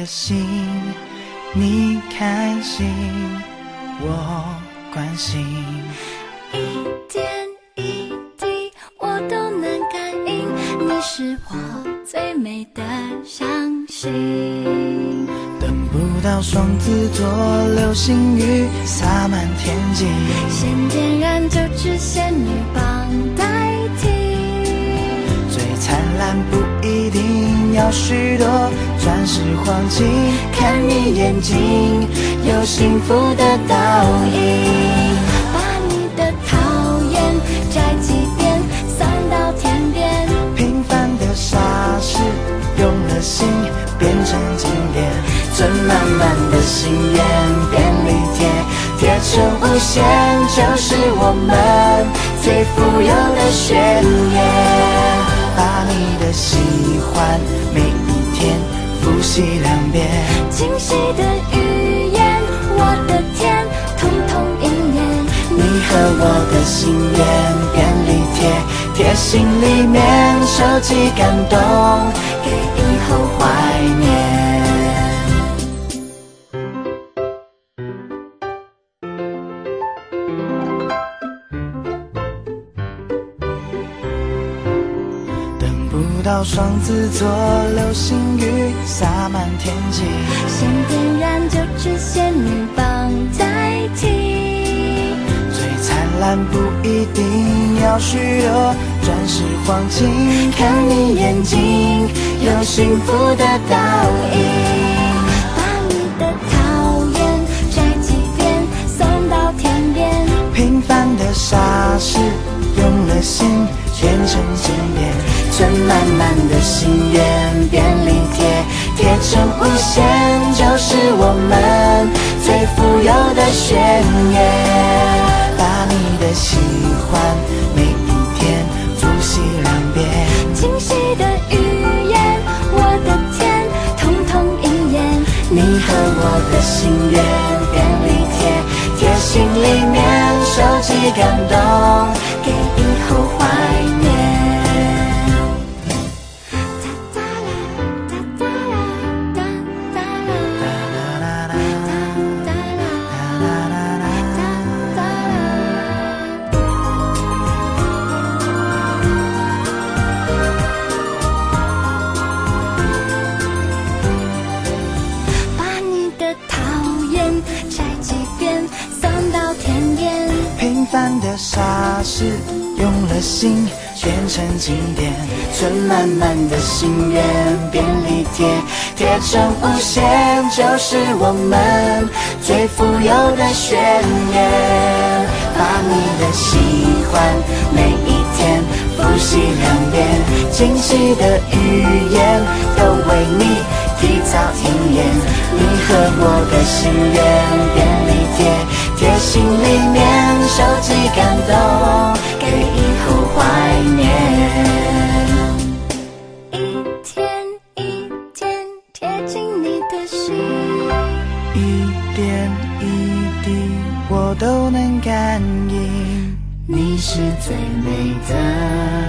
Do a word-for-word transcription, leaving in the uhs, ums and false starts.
的心，你开心，我关心。 一点一滴我都能感应，你是我最美的相信。 等不到双子座流星雨洒满天际， 先点燃就只仙女棒代替。 最灿烂不一定要许多钻石黄金，看你眼睛有幸福的倒影。 把你的讨厌摘几遍送到天边， 平凡的傻事用了心变成经典，存满满的心愿便利贴，贴成无限，就是我们最富有的宣言。把你的喜欢每一天复习两遍， 清晰的语言，我的天，统统应验。 你和我的心愿便利贴，贴心里面收集感动，给以后怀念。不到双子座流星雨洒满天际， 先点燃就只仙女棒代替。 最灿烂不一定要许多钻石黄金，看你眼睛有幸福的倒影。 把你的讨厌摘几遍送到天边， 平凡的傻事用了心变成经典，存满满的心愿便利贴，贴成无限，就是我们最富有的宣言。把你的喜欢每一天复习两遍， 清晰的语言，我的天，统统应验。 你和我的心愿便利贴，贴心里面收集感动，给以后怀念。 把你的讨厌摘几遍送到天边， 平凡的傻事用了心变成经典，存满满的心愿便利贴，贴成无限，就是我们最富有的宣言。把你的喜欢每一天复习两遍，惊喜的语言都为你提早应验。你和我的心愿便利贴，贴心里面收集感动，给以后怀念。 一天一天贴近你的心， 一点一滴我都能感应， 你是最美的